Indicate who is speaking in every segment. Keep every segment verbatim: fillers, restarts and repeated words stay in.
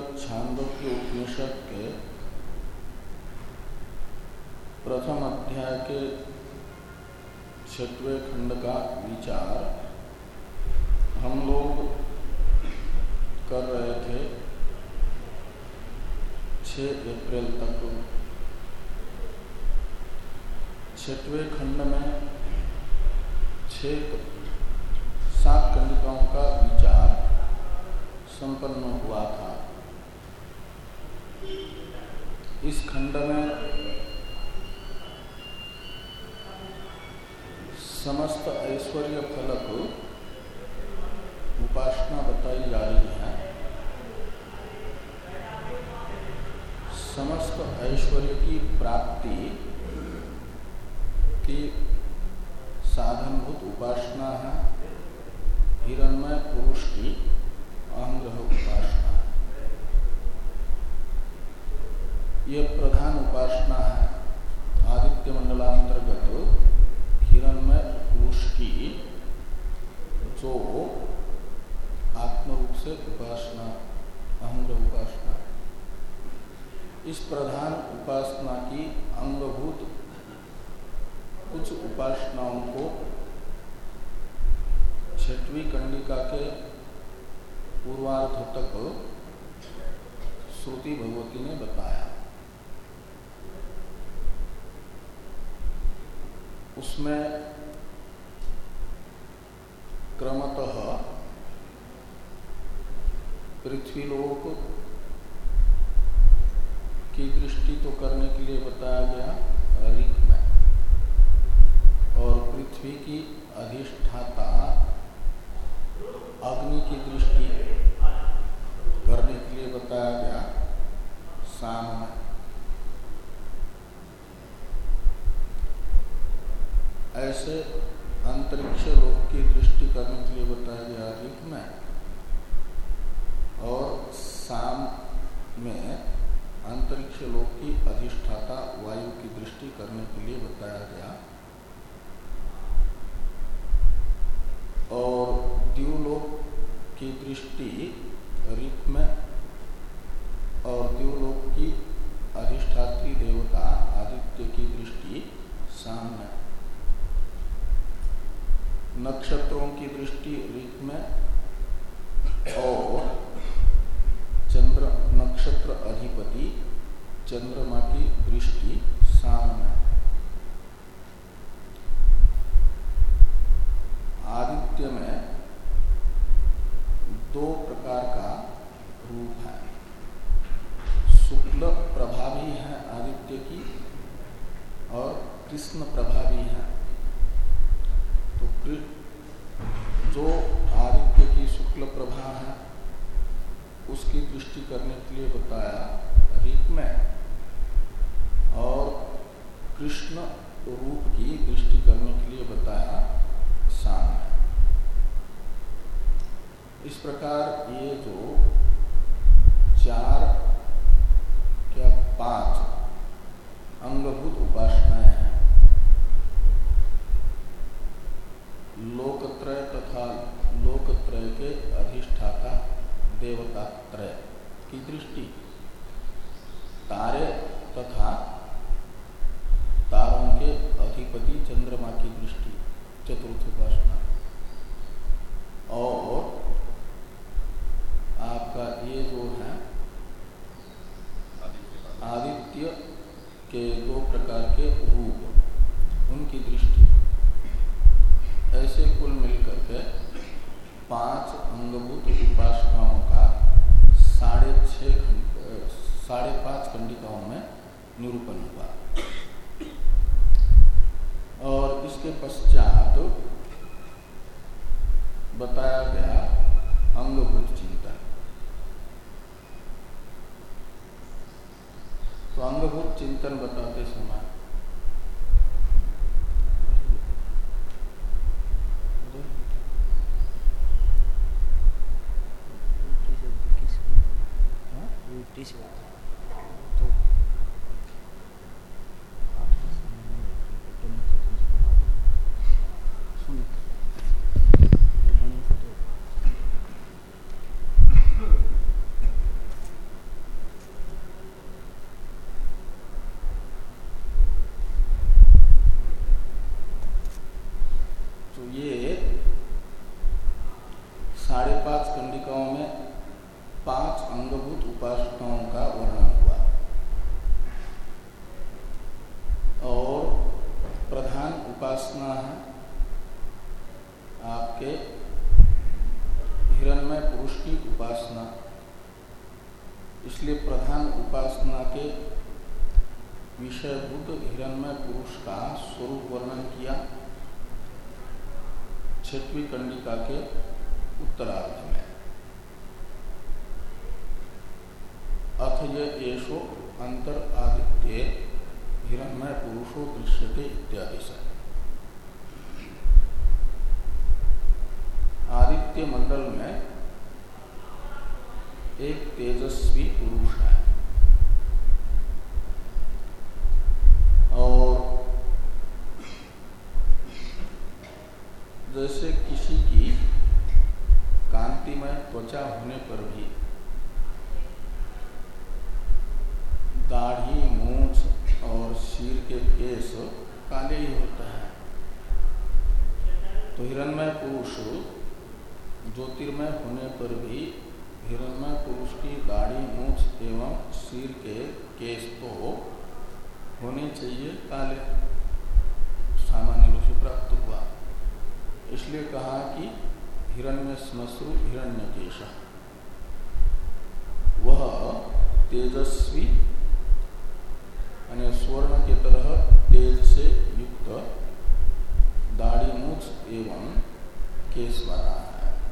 Speaker 1: छांदोग्य उपनिषद के प्रथम अध्याय के छठवें खंड का विचार हम लोग कर रहे थे छह अप्रैल तक। छठवें खंड में छह सात कंडिकाओं का विचार संपन्न हुआ था। इस खंड में समस्त ऐश्वर्य फलक उपासना बताई जा रही है। समस्त ऐश्वर्य की प्राप्ति की साधनभूत उपासना है हिरण्मय पुरुष की अहंग्रह उपासना। यह प्रधान उपासना है आदित्य मंडलांतर्गत हिरण्मय पुरुष की, जो आत्मरूप से उपासना अहंग्रह उपासना। इस प्रधान उपासना की अंगभूत कुछ उपासनाओं को छठवीं कंडिका के पूर्वार्ध तक श्रुति भगवती ने बताया। उसमें क्रमतः पृथ्वीलोक की दृष्टि तो करने के लिए बताया गया ऋक में, और पृथ्वी की अधिष्ठाता अग्नि की दृष्टि करने के लिए बताया गया साम में। ऐसे अंतरिक्ष लोक की दृष्टि करने के लिए बताया गया ऋक में, और साम में अंतरिक्ष लोक की अधिष्ठाता वायु की दृष्टि करने के लिए बताया गया। और द्युलोक की दृष्टि ऋक में, और द्युलोक की अधिष्ठात्री देवता आदित्य की दृष्टि साम में। नक्षत्रों की दृष्टि ऋक में, और चंद्र नक्षत्र अधिपति चंद्रमा की दृष्टि साम में। आदित्य में दो प्रकार का रूप है। शुक्ल प्रभा भी है आदित्य की, और कृष्ण प्रभा भी है। तो जो आदित्य की शुक्ल प्रभा है उसकी दृष्टि करने के लिए बताया ऋक में, और कृष्ण रूप की दृष्टि करने के लिए बताया साम में। इस प्रकार ये जो चार क्या पांच अंगभूत उपासनाएं हैं, लोकत्रय तथा लोकत्रय के अधिष्ठाता देवतात्रय की दृष्टि, तारे तथा तारों के अधिपति चंद्रमा की दृष्टि चतुर्थ उपासना, और आपका ये जो है आदित्य के दो प्रकार के रूप उनकी दृष्टि। ऐसे कुल मिलकर के पांच अंगभूत उपासनाओं का साढ़े छह साढ़े पांच कंडिकाओं में निरूपण हुआ। और इसके पश्चात बताया गया अंगभूत चिंतन। तो अंगभूत चिंतन बताते समय तो इसलिए प्रधान उपासना के विषयभूत हिरण्मय पुरुष का स्वरूप वर्णन किया छठवीं कंडिका के उत्तरार्ध में। अथ ये एषो अंतर आदित्ये हिरण्मय पुरुषो दृश्यते इत्यादि से आदित्य मंडल में एक तेजस्वी पुरुष है और जैसे किसी की कांतिमय त्वचा होने पर भी दाढ़ी मूंछ और सिर के केश काले ही होता है, तो हिरण्मय पुरुष ज्योतिर्मय होने पर भी हिरण्मय पुरुष की दाढ़ी मूंछ एवं सिर के केश तो होने चाहिए काले, सामान्य रूप से प्राप्त हुआ। इसलिए कहा कि हिरण्य श्मश्रु हिरण्यकेश वह तेजस्वी यानी स्वर्ण के तरह तेज से युक्त दाढ़ी मूंछ एवं केश वाला है।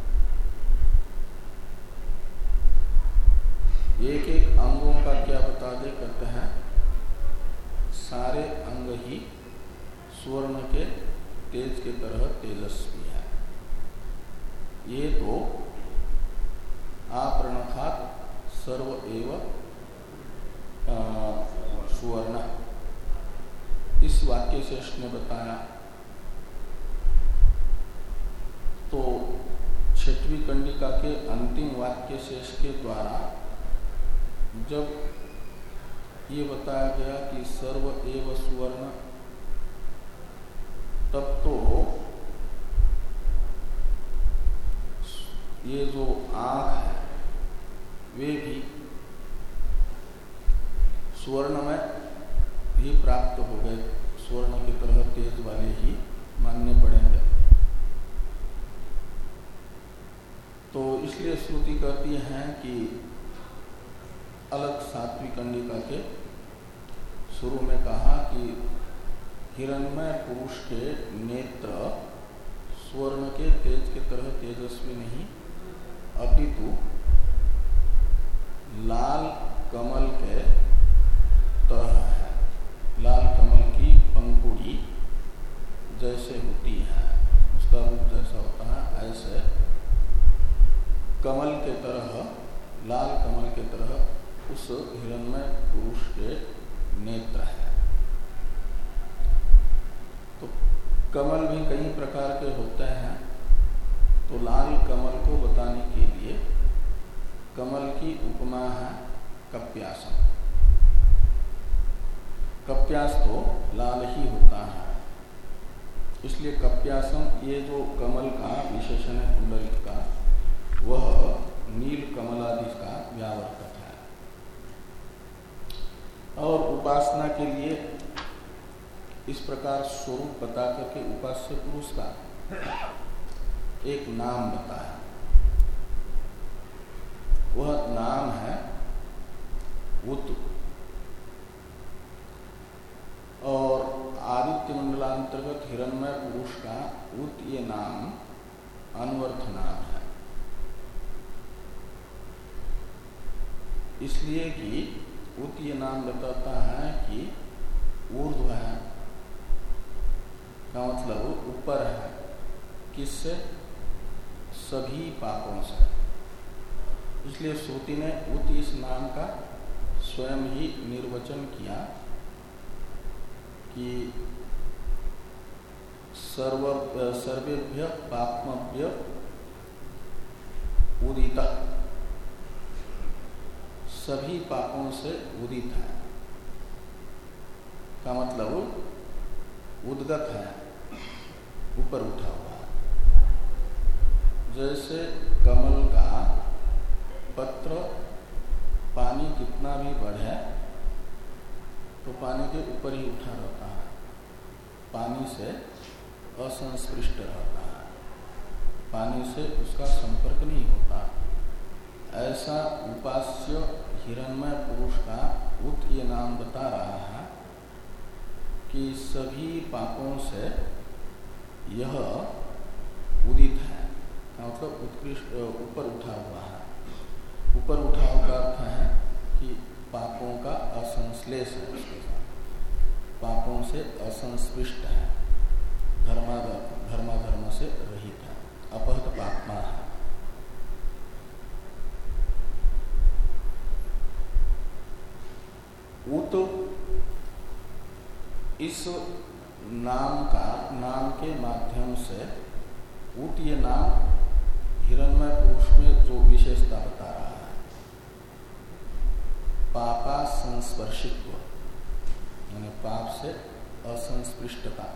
Speaker 1: एक एक अंगों का क्या बता दे कहते हैं सारे अंग ही स्वर्ण के तेज के तरह तेजस्वी है। ये तो आपरणखात सर्व एव सुवर्ण इस वाक्य शेष ने बताया। तो छठवीं कंडिका के अंतिम वाक्य शेष के द्वारा जब ये बताया गया कि सर्व एव सुवर्ण, तब तो ये जो आंख है वे भी स्वर्ण में ही प्राप्त हो गए, स्वर्ण की तरह तेज वाले ही मानने पड़ेंगे। तो इसलिए श्रुति कहती है कि अलग सातवीं कंडिका के शुरू में कहा कि हिरण्मय पुरुष के नेत्र स्वर्ण के तेज के तरह तेजस्वी नहीं, अपितु लाल कमल के तरह है। लाल कमल की पंखुड़ी जैसे होती है, उसका रूप जैसा होता है, ऐसे कमल के तरह, लाल कमल के तरह उस हिरण्मय पुरुष के नेत्र है। तो कमल भी कई प्रकार के होते हैं, तो लाल कमल को बताने के लिए कमल की उपमा है कप्यासम। कप्यास तो लाल ही होता है, इसलिए कप्यासम ये जो कमल का विशेषण है कुंडलिक का, वह नील कमलादि का व्यावर्तक है। और उपासना के लिए इस प्रकार स्वरूप बता करके उपास्य पुरुष का एक नाम बताया। वह नाम है उत। और आदित्य मंडलांतर्गत हिरण्मय पुरुष का उत ये नाम अनवर्थ नाम है, इसलिए कि उत ये नाम बताता है कि ऊर्ध्व है, का मतलब ऊपर है। किससे? सभी पापों से। इसलिए श्रुति ने उत इस नाम का स्वयं ही निर्वचन किया कि सर्व सर्वेभ्य पापमभ्य उदित, सभी पापों से उदित है, का मतलब उद्गत है, ऊपर उठा हुआ है। जैसे कमल का पत्र पानी कितना भी बढ़े तो पानी के ऊपर ही उठा रहता है, पानी से असंस्पृष्ट रहता है, पानी से उसका संपर्क नहीं होता। ऐसा उपास्य हिरण्मय पुरुष का उत ये नाम बता रहा है कि सभी पापों से यह उदित है, मतलब उत्कृष्ट ऊपर उठा हुआ है। ऊपर उठा हुआ का अर्थ है कि पापों का असंश्लेष है, उसके साथ पापों से असंस्पृष्ट है, धर्माधर्म धर्माधर्म से रहित है, अपहत पापमा है। उत इस नाम का नाम के माध्यम से उत ये नाम हिरण्मय पुरुष में जो विशेषता बता रहा है, पापा संस्पर्शित्व, यानी पाप से असंस्पृष्टता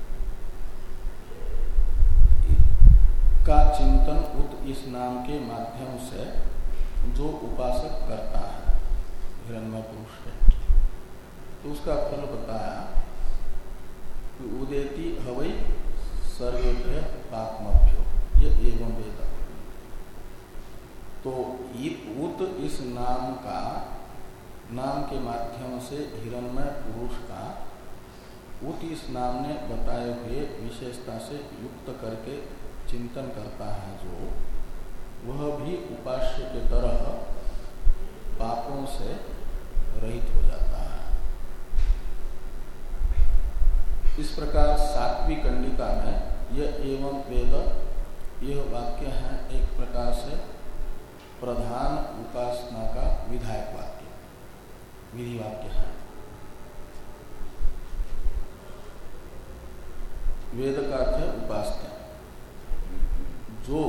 Speaker 1: का चिंतन उत इस नाम के माध्यम से जो उपासक करता है हिरण्मय पुरुष के, तो उसका फल बताया कि उदेति हवै सर्वेभ्य पापमभ्यो, ये एवं वेद। तो उत इस नाम का नाम के माध्यम से हिरण्मय पुरुष का उत इस नाम ने बताए हुए विशेषता से युक्त करके चिंतन करता है जो, वह भी उपास्य के तरह पापों से रहित हो जाता है। इस प्रकार सातवीं कंडिका में यह एवं वेद, यह वाक्य है एक प्रकार से प्रधान उपासना का विधायक वाक्य, विधि वाक्य है। वेद का अर्थ है उपास्य, जो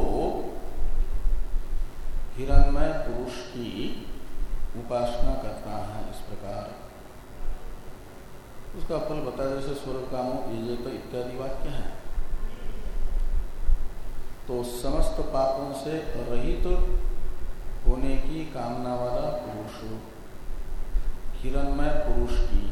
Speaker 1: हिरण्मय पुरुष की उपासना करता है। इस प्रकार उसका फल बता, जैसे स्वर्ग कामो ये तो इत्यादि वाक्य है। तो समस्त पापों से रहित तो होने की कामना वाला पुरुष हिरण्मय पुरुष की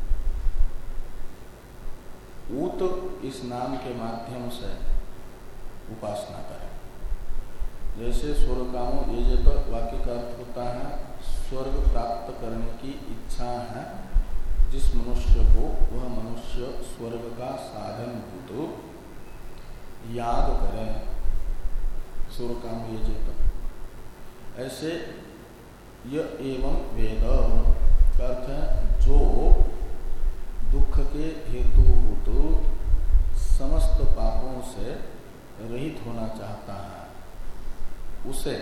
Speaker 1: उत इस नाम के माध्यम से उपासना करे। जैसे स्वर्ग कामो ये तो वाक्य का अर्थ होता है स्वर्ग प्राप्त करने की इच्छा है जिस मनुष्य को, वह मनुष्य स्वर्ग का साधन भूत याद करे, स्वर्ग कामो ये तो। ऐसे यह एवं वेद का अर्थ है जो दुख के हेतुभूत समस्त पापों से रहित होना चाहता है, उसे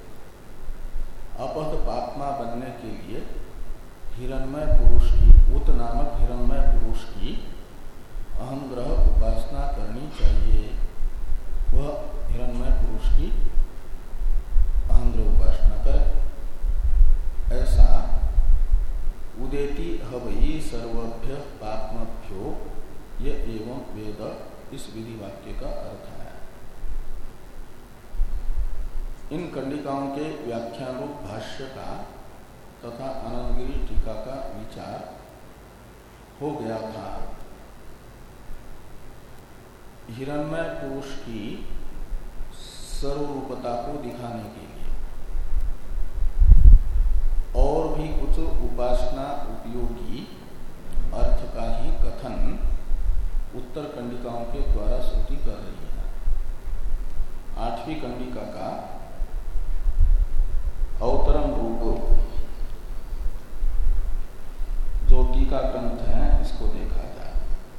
Speaker 1: अपहत पापमा बनने के लिए हिरण्मय पुरुष की, उत नामक हिरण्मय पुरुष की अहम ग्रह उपासना करनी चाहिए। वह हिरण्मय पुरुष की अहम ग्रह उपासना करे। ऐसा उदेति हवै सर्वभ्य पापमभ्यो ये एवं वेद इस विधि वाक्य का अर्थ है। इन कंडिकाओं के व्याख्यान रूप भाष्य का तथा आनंदगिरी टीका का विचार हो गया था। हिरण्मय पुरुष की सर्वरूपता को दिखाने के लिए और भी कुछ उपासना उपयोगी अर्थ का ही कथन उत्तर कंडिकाओं के द्वारा श्रुति कर रही है। आठवीं कंडिका का अवतरण रूप जो टीका ग्रंथ है, इसको देखा जाए।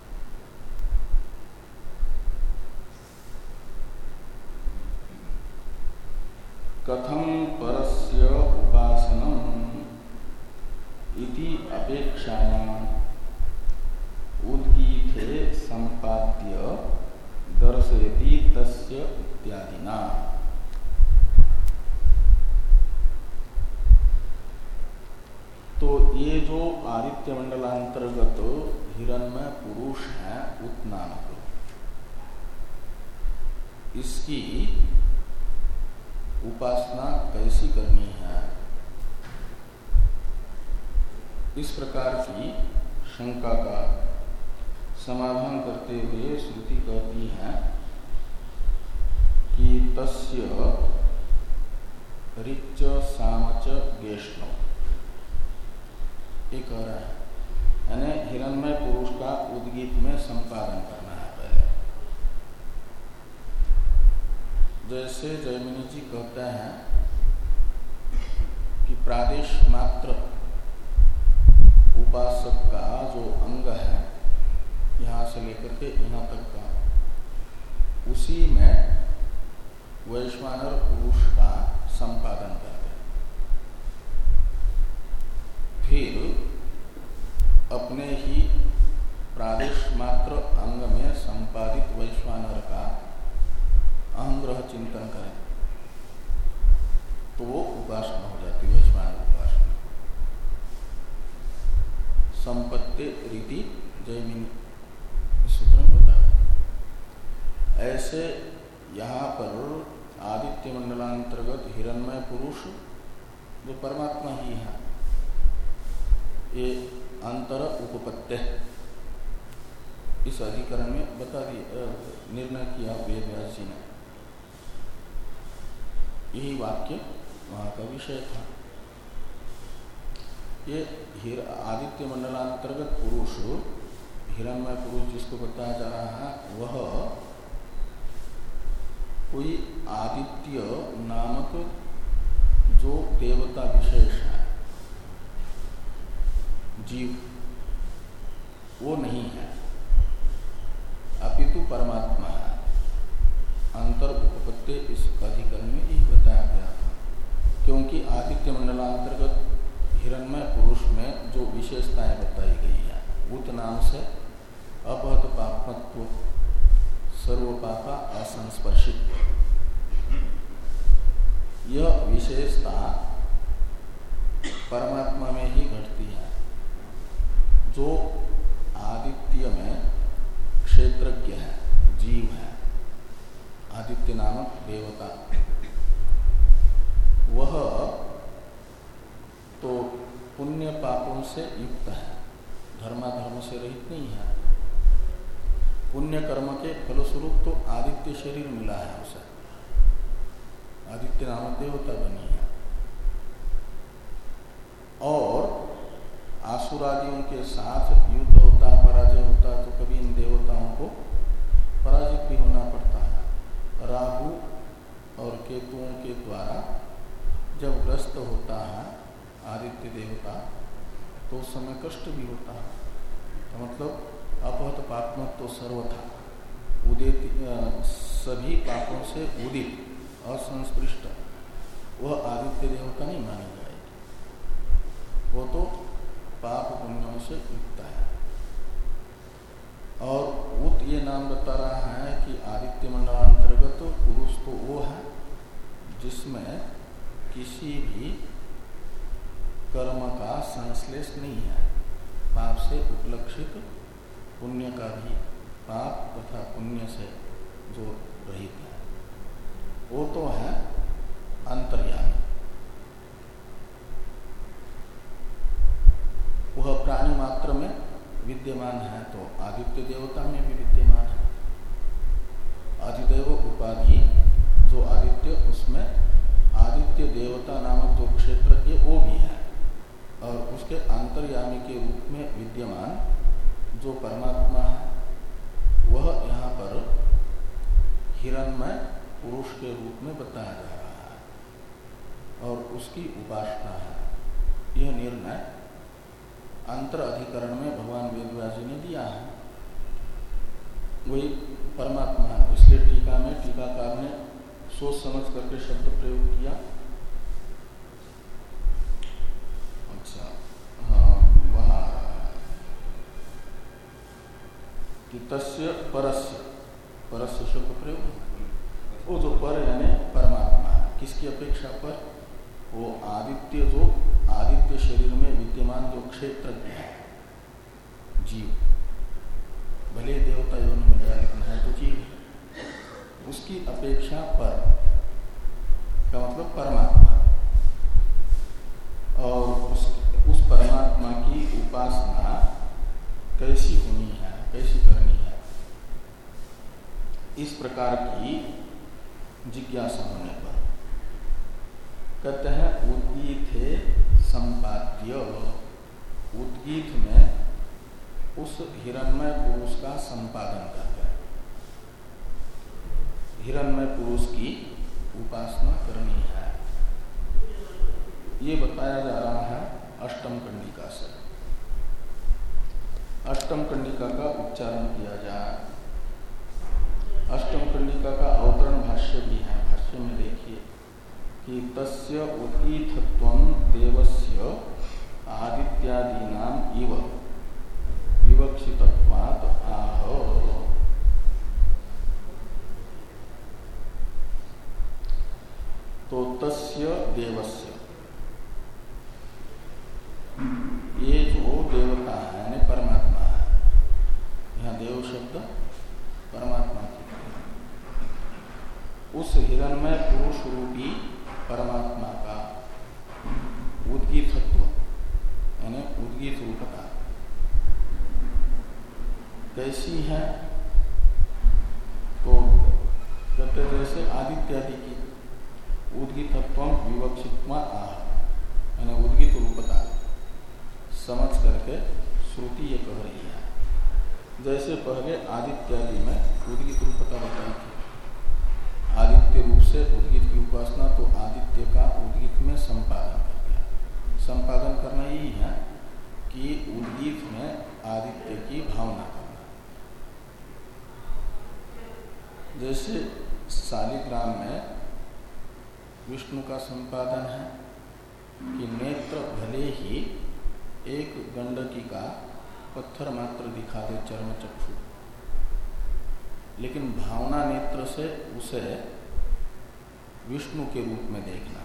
Speaker 1: कथम परस्य उपासनम इति अपेक्षायाम उद्गीते संपाद्य दर्शयति तस्य इत्यादिना। तो ये जो आदित्य मंडलांतर्गत हिरण्मय पुरुष है उत नामक, इसकी उपासना कैसी करनी है, इस प्रकार की शंका का समाधान करते हुए श्रुति कहती है कि तस्य ऋच सामच गेष्णो, ये कह रहा है, यानी हिरण्मय पुरुष का उद्गीत में संपादन करना है पहले। जैसे जयमिनी जी कहते हैं कि प्रादेश मात्र उपासक का जो अंग है यहाँ से लेकर के यहाँ तक का, उसी में वैश्वानर पुरुष का संपादन करते, फिर अपने ही प्रादेश मात्र अंग में संपादित वैश्वानर का अहंग्रह चिंतन करें तो वो उपासना हो जाती है, वैश्वानर उपासना। संपत्ति रीति जयमिनी सूत्र में बताया। ऐसे यहाँ पर आदित्य मंडलांतर्गत हिरण्मय पुरुष जो परमात्मा ही है, ये अंतर उपपत्ति इस अधिकरण में बता दिया, निर्णय किया वेद व्यास जी ने। यही वाक्य वहाँ का विषय था। ये आदित्य मंडलांतर्गत पुरुष, हिरण्मय पुरुष जिसको बताया जा रहा है, वह कोई आदित्य नामक जो देवता विशेष है, जीव, वो नहीं है, अपितु परमात्मा है। अंतर उपपत्ति इस अधिकरण में यही बताया गया था, क्योंकि आदित्य मंडलांतर्गत हिरण्मय पुरुष में जो विशेषताएं बताई गई है, उत नाम से अपहत पापत्व, सर्वपापा असंस्पर्शित, यह विशेषता परमात्मा में ही घटती है। जो आदित्य में क्षेत्रज्ञ है, जीव है, आदित्य नामक देवता, वह तो पुण्य पापों से युक्त है, धर्माधर्म से रहित नहीं है। पुण्य कर्म के फलस्वरूप तो आदित्य शरीर मिला है उसे, आदित्य नामक देवता बनी है। और आसुरादियों के साथ युद्ध होता, पराजय होता, तो कभी इन देवताओं को पराजित भी होना पड़ता है। राहु और केतुओं के द्वारा जब ग्रस्त होता है आदित्य देवता, तो उस समय कष्ट भी होता है। तो मतलब अपहत पापमत तो सर्वथा उदित, सभी पापों से उदित, असंस्पृष्ट, वह आदित्य देवता नहीं मानी जाएगी। वो तो पाप पुण्यों से युक्त है। और उत ये नाम बता रहा है कि आदित्य मंडलांतर्गत पुरुष तो वो है जिसमें किसी भी कर्म का संश्लेष नहीं है, पाप से उपलक्षित, पुण्य का भी, पाप तथा पुण्य से जो रहित है, वो तो है अंतर्यामी। वह प्राणी मात्र में विद्यमान है तो आदित्य देवता में भी विद्यमान है। आदिदेव उपाधि जो आदित्य, उसमें आदित्य देवता नामक जो क्षेत्रज्ञ वो भी है, और उसके अंतर्यामी के रूप में विद्यमान जो परमात्मा है, वह यहाँ पर हिरण्मय पुरुष के रूप में बताया जा रहा है, और उसकी उपासना है। यह निर्णय अंतर अधिकरण में भगवान वेदव्यास जी ने दिया है, वही परमात्मा है। इसलिए टीका में टीकाकार ने सोच समझ करके शब्द प्रयोग किया। अच्छा, हाँ, वहां कि तस्य परस्य, परस्य शब्द प्रयोग, वो जो पर यानी परमात्मा है, किसकी अपेक्षा पर? वो आदित्य, जो आदित्य शरीर में विद्यमान जो क्षेत्रज्ञ है, जीव, भले देवता योनि में जाए लेकिन है तो जीव, उसकी अपेक्षा पर का मतलब परमात्मा। और उस उस परमात्मा की उपासना कैसी होनी है, कैसी करनी है, इस प्रकार की जिज्ञासा होने पर कहते हैं उद्गीते संपाद्य। उद्गीत में उस हिरण्मय पुरुष का संपादन करते हैं। हिरण्मय पुरुष की उपासना करनी है, ये बताया जा रहा है अष्टम कंडिका से। अष्टम कंडिका का उच्चारण किया जाए। अष्टम कंडिका का अवतरण भाष्य भी है। भाष्य में देखिए कि तस्य उद्गीतत्वं देवस्य आदित्यादीनाम इव विवक्षितत्वात् आह। तो तस्य देवस्य, ये जो देवता है यानी परमात्मा है, यहाँ देव शब्द परमात्मा की, उस हिरण्मय पुरुष रूपी परमात्मा का उद्गीतत्व यानी उद्गीत रूपता कैसी है? तो कहते जैसे आदित्यादि की उद्गीतत्व विवक्षित्वा आह, यानी उद्गीत रूपता समझ करके श्रुति ये कह रही है। जैसे पहले आदित्यादि में उद्गीत रूपता बताई थी, आदित्य रूप से उद्गीत की उपासना, तो आदित्य का उद्गीत में संपादन कर दिया। संपादन करना यही है कि उद्गीत में आदित्य की भावना करना। जैसे शालिग्राम में विष्णु का संपादन है कि नेत्र भले ही एक गंडकी का पत्थर मात्र दिखा दे चर्म चक्षु, लेकिन भावना नेत्र से उसे विष्णु के रूप में देखना।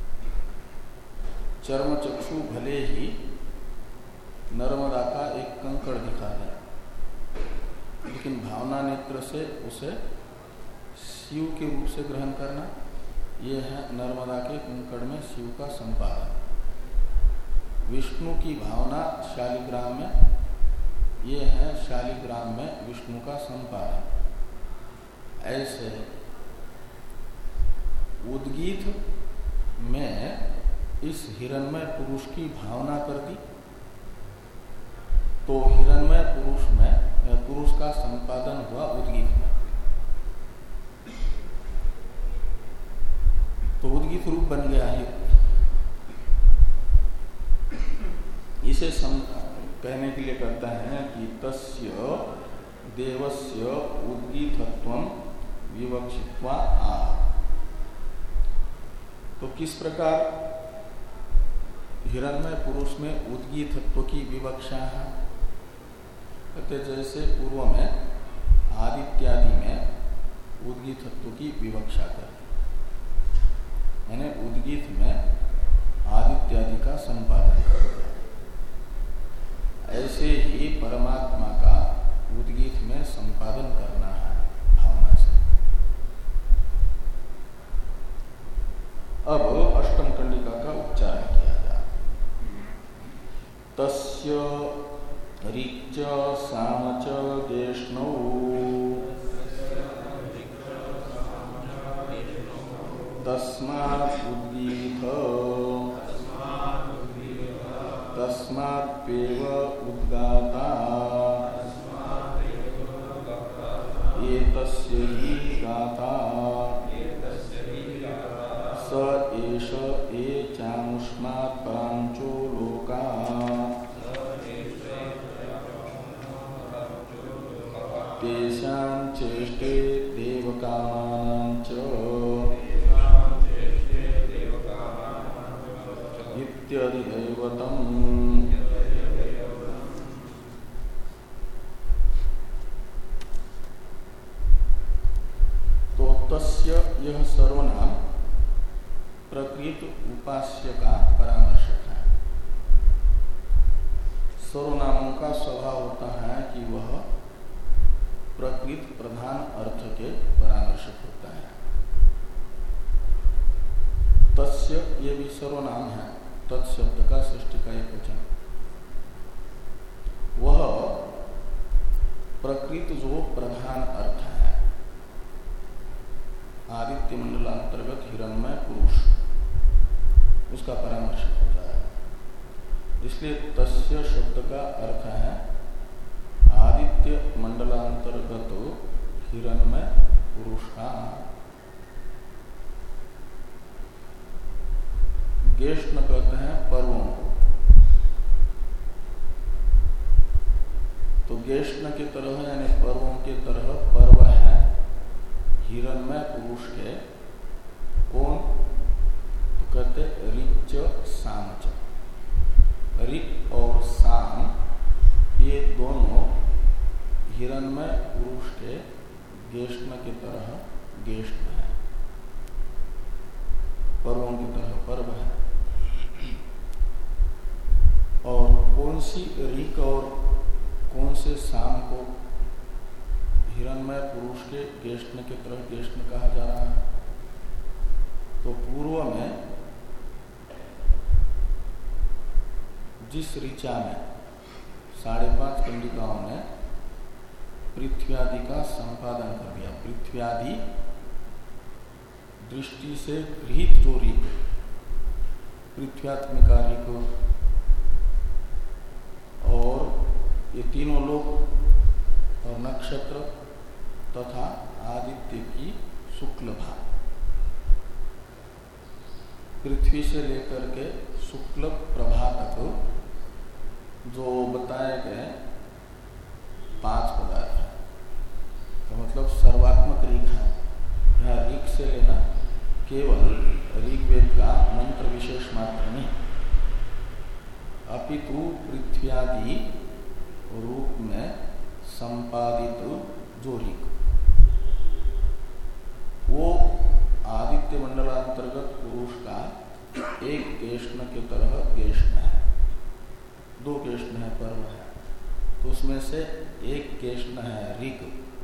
Speaker 1: चर्म चक्षु भले ही नर्मदा का एक कंकड़ दिखा दे, लेकिन भावना नेत्र से उसे शिव के रूप से ग्रहण करना, यह है नर्मदा के कंकड़ में शिव का संपादन। विष्णु की भावना शालिग्राम में, ये है शालिग्राम में विष्णु का संपादन। ऐसे उद्गीत में इस हिरण्मय पुरुष की भावना कर दी, तो हिरण्मय पुरुष में पुरुष का संपादन हुआ उद्गीत में, तो उद्गीत रूप बन गया है। इसे सम कहने के लिए कहता है कि तस्य देवस्य उद्गीतत्वं विवक्षित्वा आह। तो किस प्रकार हिरण्मय पुरुष में उद्गीतत्व की विवक्षा है? कहते जैसे पूर्व में आदित्यादि में उद्गीतत्व की विवक्षा कर, यानी उद्गीत में आदित्यादि का संपादन कर। ऐसे ही परमात्मा का उद्गीत में संपादन करना है भावना से। अब अष्टम कंडिका का उच्चारण किया जाए। तस्य ऋच सामच गेष्णौ तस्मात् उद्गीत तस्मात्पेव उद्गाता एतस्य हि गाता स एष ए चामुष्मात् परांचो लोका तेषां चेष्टे देवकामानां च इत्यधिदैवतम्। तो तस्य यह सर्वनाम प्रकृत उपास्य का परामर्शक है। सर्वनामों का स्वभाव होता है कि वह प्रकृत प्रधान अर्थ के परामर्शक होता है। तस्य ये भी सर्वनाम है, तत्शब्द का षष्ठी का एक वचन। वह प्रकृत जो प्रधान अर्थ है, आदित्य मंडलांतर्गत हिरण्मय पुरुष, उसका परामर्शक हो जाएगा। इसलिए तस्य शब्द का अर्थ है आदित्य मंडलांतर्गत हिरण्मय पुरुष का। गेष्ण कहते हैं पर्वों को, तो गेष्ण की तरह यानी पर्वों की तरह पर्व है हिरण्मय पुरुष के। कौन? तो कहते ऋच सामच। ऋक और साम ये दोनों हिरण्मय पुरुष के गेष्ण की तरह गेष्ण है, पर्वों की तरह पर्व है। और कौन सी ऋक और कौन से साम को हिरण्मय पुरुष के गेष्ण की तरह गेष्ण कहा जा रहा है? तो पूर्व में जिस ऋचा में साढ़े पांच कंडिकाओं ने पृथ्व्यादि का संपादन कर दिया, पृथ्व्यादि दृष्टि से गृहित जो ऋक, पृथ्व्यात्मिका ऋक और ये तीनों लोक और नक्षत्र तथा आदित्य की शुक्ल भाग, पृथ्वी से लेकर के शुक्ल प्रभा तक जो बताए गए पांच पदार्थ है, तो मतलब सर्वात्मक ऋक है। यह ऋक से लेना केवल ऋग्वेद का मंत्र विशेष मात्र नहीं, अपितु पृथ्व्यादि रूप में संपादित जो ऋक, वो आदित्य मंडलांतर्गत पुरुष का एक गेष्ण की तरह गेष्ण है। दो गेष्ण है, पर्व है, तो उसमें से एक गेष्ण है ऋक।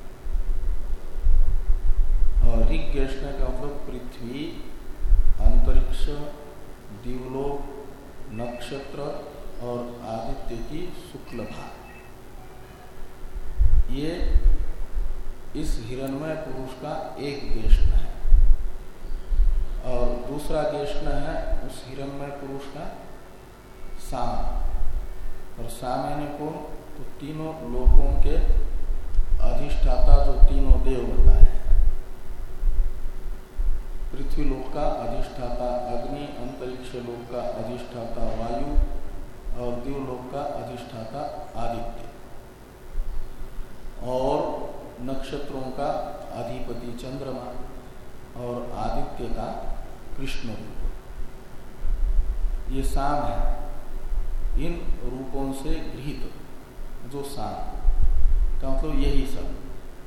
Speaker 1: और ऋक गेष्ण का मतलब पृथ्वी, अंतरिक्ष, दिवलोक, नक्षत्र और आदित्य की शुक्ल भाग, ये इस हिरण्मय पुरुष का एक गेष्ण है। और दूसरा गेष्ण है उस हिरण्मय पुरुष का साम। और साम यानी कौन? तो तीनों लोकों के अधिष्ठाता जो तीनों देव बताए हैं, पृथ्वी लोक का अधिष्ठाता अग्नि, अंतरिक्ष लोक का अधिष्ठाता वायु और दिवलोक का अधिष्ठाता आदित्य, और नक्षत्रों का अधिपति चंद्रमा और आदित्य का कृष्ण रूप, ये साम है। इन रूपों से गृहित जो साम का मतलब यही सब,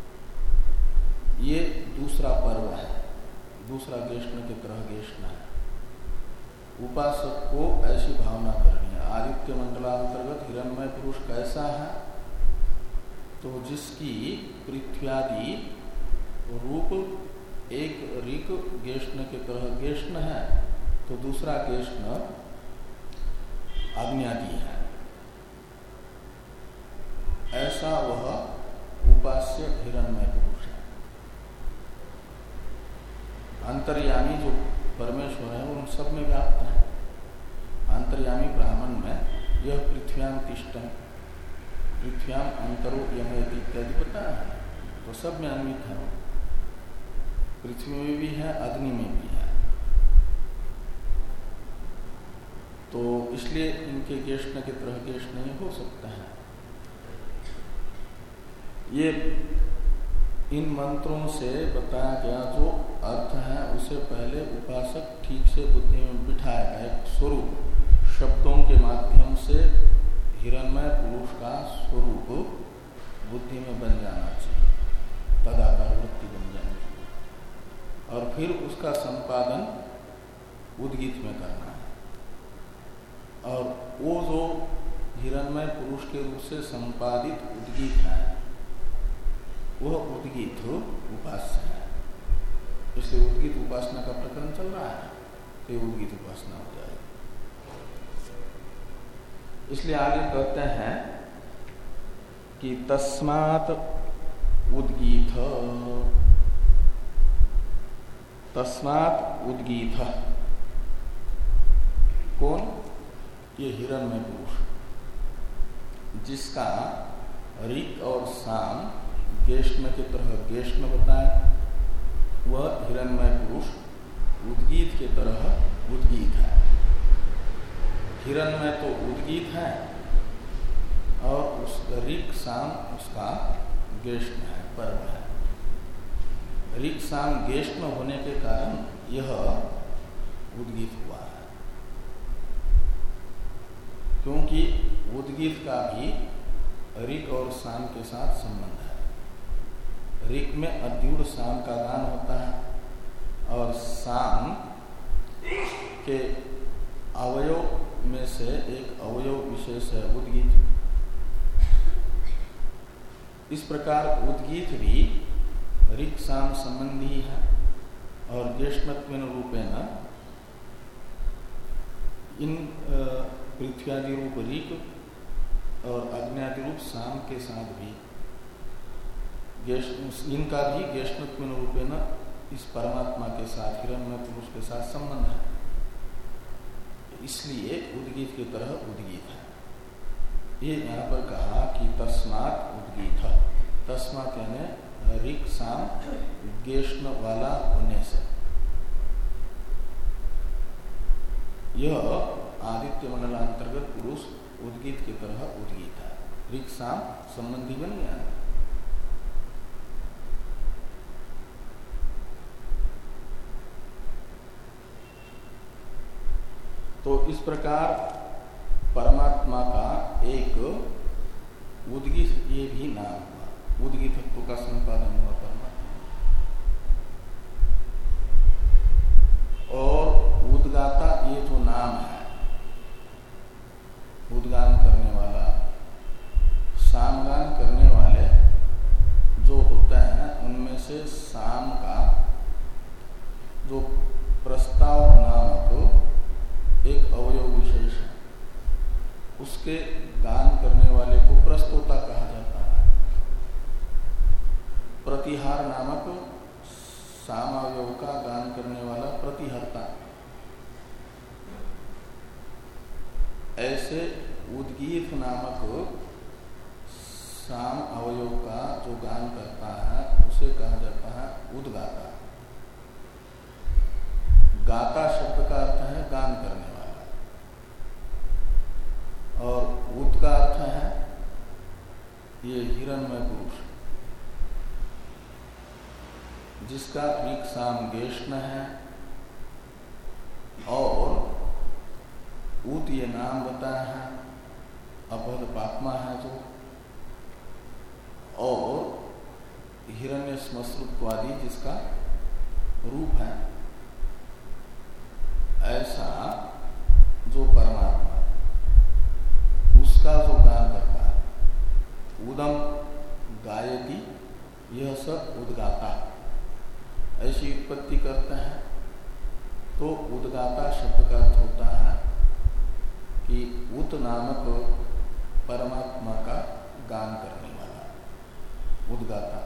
Speaker 1: ये दूसरा पर्व है, दूसरा गेष्ण की तरह गेष्ण है। उपासक को ऐसी भावना करनी है। आदित्य मंडलांतर्गत हिरण्मय पुरुष कैसा है? तो जिसकी पृथ्व्यादि रूप एक ऋक गेष्ण की तरह गेष्ण है, तो दूसरा गेष्ण अग्न्यादि है। ऐसा वह उपास्य हिरण्मय पुरुष है। अंतर्यामी जो परमेश्वर है वो उन सब में व्याप्त है। अंतर्यामी ब्राह्मण में यह पृथ्व्याम तिष्ठन्, पृथ्व्याम अंतरो यमेति इत्यादि पता है, तो सब में अन्वित है। पृथ्वी में भी है, अग्नि में भी है। तो इसलिए इनके गेष्ण की तरह गेष्ण नहीं हो सकता है। ये इन मंत्रों से बताया गया जो अर्थ है उसे पहले उपासक ठीक से बुद्धि में बिठाएगा। एक स्वरूप शब्दों के माध्यम से हिरण्मय पुरुष का स्वरूप बुद्धि में बन जाना चाहिए, तदाकार वृत्ति बन जानी चाहिए, और फिर उसका संपादन उद्गीत में करना है। और वो जो हिरण्मय पुरुष के रूप से संपादित उद्गीत है, वह उद्गीत उपास्य है। इसलिए उद्गीत उपासना का प्रकरण चल रहा है, तो ये उद्गीत उपासना हो जाएगी। इसलिए आगे कहते हैं कि तस्मात् उद्गीत, तस्मात् उद्गीत कौन? ये हिरण्मय पुरुष, जिसका ऋक् और साम गेष्म के तरह गेष्म बताया, वह हिरण्मय पुरुष उद्गीत के तरह उद्गीत है। हिरण्मय तो उद्गीत है और उस ऋक् साम उसका गेष्म है, पर्व है। ऋक् साम गेष्म होने के कारण यह उद्गीत हुआ है, क्योंकि उद्गीत का भी ऋक् और साम के साथ संबंध है। ऋक् में अद्युड साम का गान होता है और साम के अवयव में से एक अवयव विशेष है उद्गीत। इस प्रकार उद्गीत भी ऋक् साम संबंधी है और गेष्मत्वेन रूपेण इन पृथ्व्यादि रूप ऋक् और अग्न्यादि रूप साम के साथ भी इनका भी गेष्मत्वेन रूपेण इस परमात्मा के साथ हिरण्मय पुरुष के साथ संबंध है, इसलिए उद्गीत की तरह उद्गीत है। ये यहाँ पर कहा कि तस्मात् उद्गीत, तस्मात् यानी ऋक् साम गेष्म वाला होने से। यह आदित्य मंडलांतर्गत पुरुष उद्गीत की तरह उद्गीत है, ऋक् साम संबंधी बन गया। तो इस प्रकार परमात्मा का एक उद्गीत ये भी नाम हुआ, उद्गीतत्व का संपादन हुआ परमात्मा। और उद्गाता ये जो नाम है, उद्गान करने वाला, सामगान करने वाले जो होते हैं, उनमें से साम का जो प्रस्ताव नामक एक अवयव विशेष है, उसके गान करने वाले को प्रस्तोता कहा जाता है। प्रतिहार नामक सामावयव का गान करने वाला प्रतिहर्ता। ऐसे उद्गीत नामक साम अवयव का जो गान करता है उसे कहा जाता है उद्गाता। गाता शब्द का अर्थ है गान करने वाला, और उद का अर्थ है ये हिरण्मय पुरुष, जिसका ऋक् साम गेष्म है और उत ये नाम बताया है, अपहद पात्मा है जो, और हिरण्य स्मश्रुत्वादि जिसका रूप है। ऐसा जो परमात्मा उसका जो गान करता है, उदम गायति यह सब उद्गाता, ऐसी उत्पत्ति करते हैं। तो उद्गाता शब्द का अर्थ होता है कि उत नामक परमात्मा का गान करने वाला उद्गाता।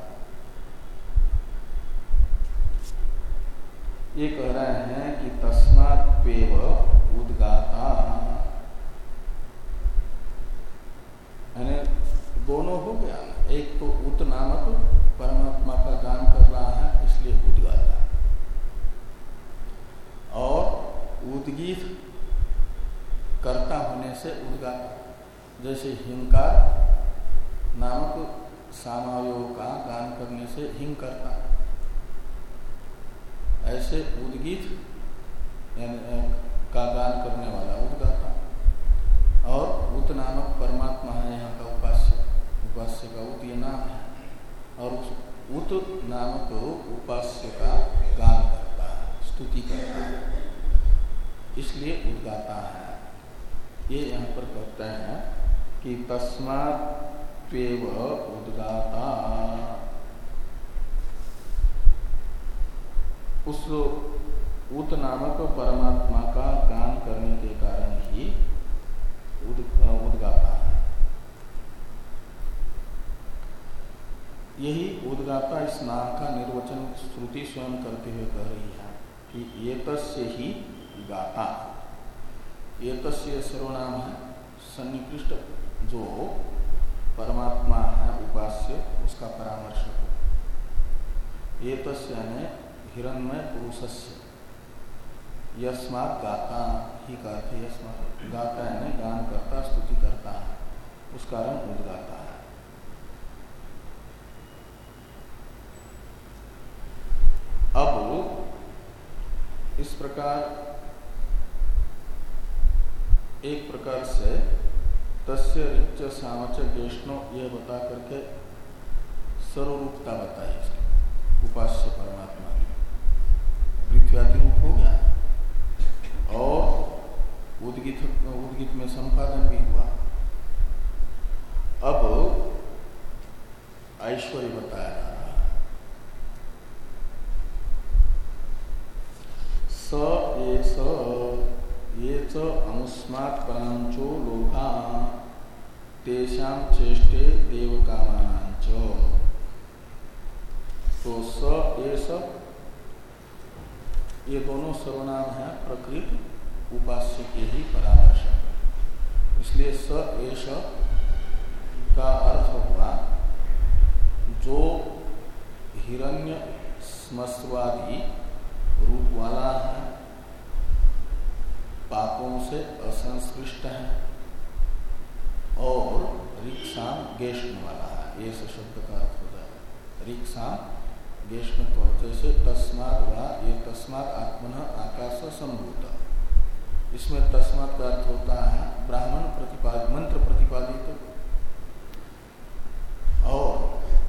Speaker 1: ये कह रहे हैं कि तस्मात्वेव उद्गाता, यानी दोनों हो गया। एक तो उत नामक परमात्मा का गान कर रहा है इसलिए उद्गाता, और उद्गीत कर्ता होने से उद्गाता। जैसे हिंकार नामक सामावयव का गान करने से हिंग करता, ऐसे उद्गीत का गान करने वाला उद्गाता। और उत नामक परमात्मा है यहाँ का उपास्य, उपास्य का उत ये नाम है, और उस उत नामक उपास्य का गान करता है, स्तुति करता है, इसलिए उद्गाता है। ये यहाँ पर कहते हैं कि तस्मात् त्वेव उद्गाता, उस उत नामक परमात्मा का गान करने के कारण ही उद्गाता है। यही उद्गाता इस नाम का निर्वचन श्रुति स्वयं करते हुए कह रही है कि ये तस्य ही गाता, एतस्य सर्वनाम है सन्निकृष्ट जो परमात्मा है उपास्य उसका परामर्शक। एतस्य यानी हिरण्मय पुरुषस्य, यस्मात् गाता ही का अर्थ, यस्मात् गाता यानी गान करता स्तुति करता है, उस कारण उद्गाता है। अब इस प्रकार एक प्रकार से तस्य ऋच सामच ज्येष्णो यह बता करके सर्वरूपता बताई इसकी उपास्य परमात्मा की। पृथ्व्यादि रूप हो गया और उद्गीत उद्गीत में संपादन भी हुआ। अब ऐश्वर्य बताया जा रहा है। स ये स ये च अमुस्मात् परांचो लोका तेषां चेष्टे देवकामानांच। तो स ये स ये दोनों सर्वनाम है प्रकृत उपास्य के ही परामर्शक। इसलिए स एष का अर्थ हुआ जो हिरण्य स्मस्वादि रूप वाला है, पापों से असंस्पृष्ट है और ऋक्साम गेष्ण वाला है। ये शब्द का अर्थ हो जाएगा ऋक्साम गेष्ण त्वते से तस्मात् वा ये तस्मात् आत्मनः आकाश संभूत। इसमें तस्मात् का अर्थ होता है ब्राह्मण प्रतिपादित मंत्र प्रतिपादित, और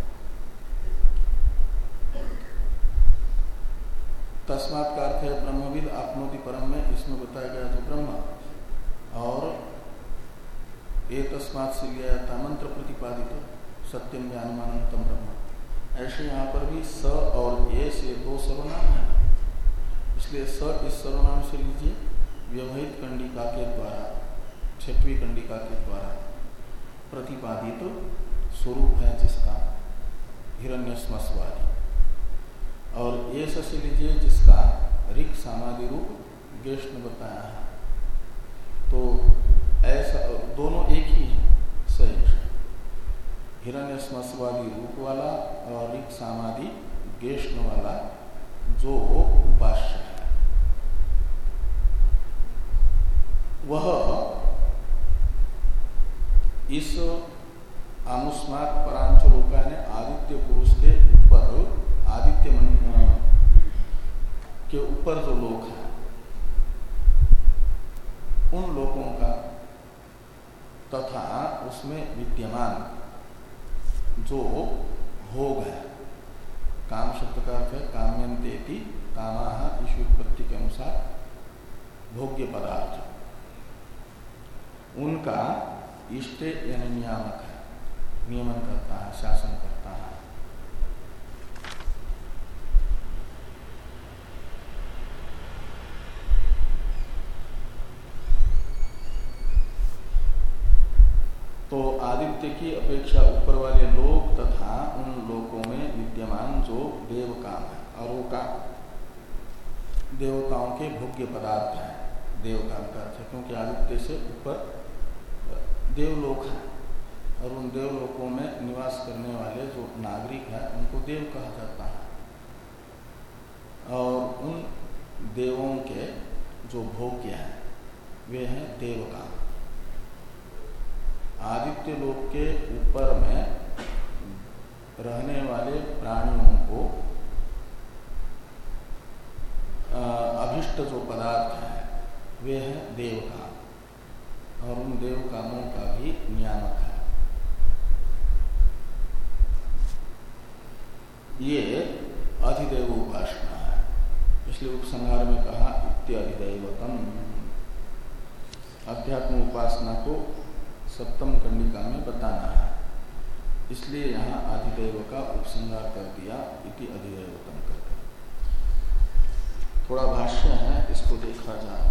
Speaker 1: तस्मात् का अर्थ है ब्रह्मविद आपनोति परम में, इसमें बताया गया जो ब्रह्म, और ये तस्मात् से लिया जाता मंत्र प्रतिपादित सत्यम ज्ञानमानंतम ब्रह्म। ऐसे यहाँ पर भी स और ये से दो सर्वनाम है, इसलिए स इस सर्वनाम से लीजिए व्यवहित कंडिका के द्वारा, छठवीं कंडिका के द्वारा प्रतिपादित तो स्वरूप है जिसका हिरण्यस्मस्वादि, और ये से लीजिए जिसका ऋक् सामादि रूप गेष्ण बताया है। तो ऐसा दोनों एक ही है, सही हिरण्यस्मस्वादि रूप वाला और ऋक् सामादि गेष्ण वाला जो उपास्य है वह इस अनुस्मात् परांचलोका ने आदित्य पुरुष के ऊपर, आदित्य मन के ऊपर जो लोक है उन लोकों का तथा उसमें विद्यमान जो भोग है, काम शब्द का अर्थ है काम्यन्तेति कामाः इस उत्पत्ति के अनुसार भोग्य पदार्थ, उनका इष्टे यानी नियामक है, नियमन करता है, शासन करता है। तो आदित्य की अपेक्षा ऊपर वाले लोक तथा उन लोकों में विद्यमान जो देव काम है, और वो काम देवताओं के भोग्य पदार्थ है। देव काम का अर्थ है क्योंकि आदित्य से ऊपर देवलोक है, और उन देवलोकों में निवास करने वाले जो नागरिक है उनको देव कहा जाता है, और उन देवों के जो भोग्य हैं वे हैं देव काम। आदित्य लोक के ऊपर में रहने वाले प्राणियों को अभिष्ट जो पदार्थ है वे हैं देव काम, और उन देव कामों का भी नियामक है। ये अधिदेव उपासना है, इसलिए उपसंहार में कहा इत्याधिदैवतम। अध्यात्म उपासना को सप्तम कंडिका में बताना है, इसलिए यहाँ अधिदेव का उपसंहार कर दिया इति अधिदेवतम करके। थोड़ा भाष्य है, इसको देखा जाए।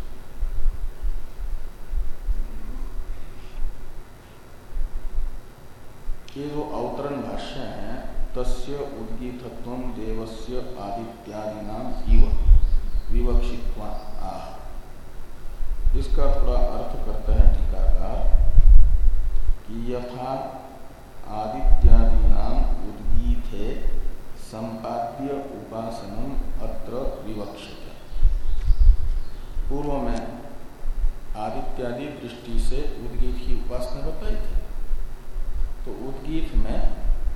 Speaker 1: ये जो अवतरण भाष्य है, तस्य उद्गीतत्वं देवस्य आदित्यादीनाम इव विवक्षित्वा आह। इसका थोड़ा अर्थ करते हैं टीकाकार कि यथा आदित्यादीनां उद्गीथे संपाद्य उपासनम अत्र विवक्षित। पूर्व में आदित्यादि दृष्टि से उद्गीत की उपासना बताई थी। तो उद्गीत में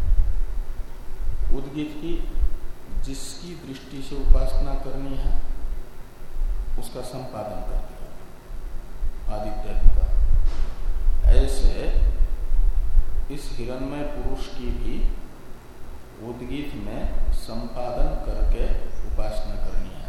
Speaker 1: उद्गीत की जिसकी दृष्टि से उपासना करनी है उसका संपादन कर दिया आदित्यादि का। ऐसे इस हिरण्मय पुरुष की भी उद्गीत में संपादन करके उपासना करनी है।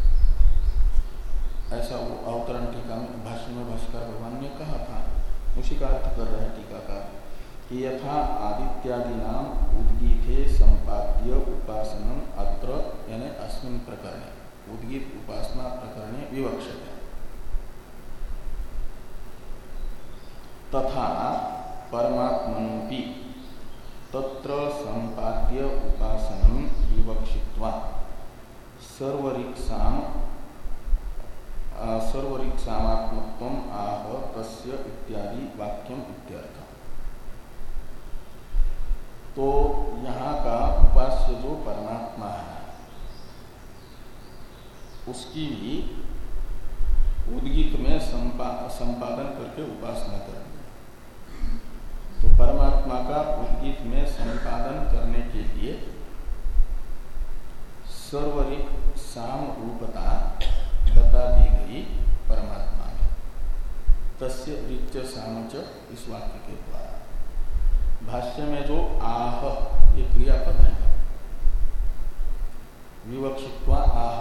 Speaker 1: ऐसा वो अवतरण टीका में भाष्य में भाष्यकार भगवान ने कहा था। उसी का अर्थ कर रहे हैं टीकाकार कि यथा आदित्यादीनां उद्गीते संपाद्य उपासनम अत्र यानी अस्मिन् प्रकरणे उद्गीत उपासना प्रकरणे विवक्षते तथा परमात्मनोपि तत्र संपाद्य उपासनम विवक्षित्वा सर्वरिक्साम सर्वरिक्सामात्मत्वम आह तस्य इत्यादि वाक्यम इत्यर्थ। तो यहाँ का उपास्य जो परमात्मा है उसकी भी उद्गीत में संपा, संपादन करके उपासना करनी। तो परमात्मा का उद्गीत में संपादन करने के लिए सर्वरिक साम रूपता बता दी गई परमात्मा में। तस्य रिच्य सामच इस वाक्य के द्वारा। भाष्य में जो आह ये क्रियापद है विवक्षित्वा आह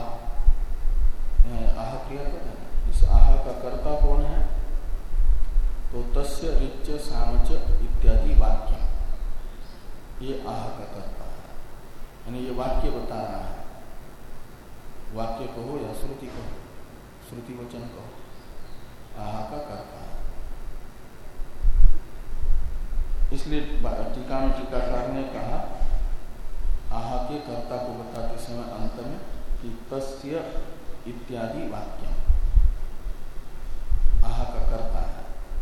Speaker 1: आह क्रियापद है। इस आह का कर्ता कौन है? तो तस्य रिच्य सामच इत्यादि वाक्य ये आह का कर्ता है। यानी ये वाक्य बता रहा है। वाक्य कहो या श्रुति कहो, श्रुति वचन कहो, आह का कर्ता है। इसलिए टीका में टीकाकार ने कहा आह के कर्ता को बताते समय अंत में कि तस्य इत्यादि वाक्य आह का कर्ता है।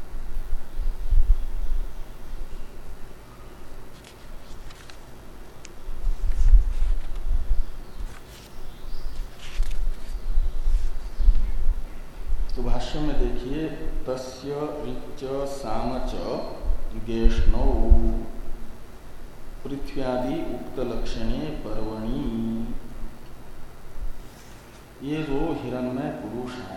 Speaker 1: तो भाष्य में देखिए तस्य ऋच सामच गेष्णौ पृथ्व्यादि उक्त लक्षणे पर्वणि। ये जो हिरण्मय पुरुष है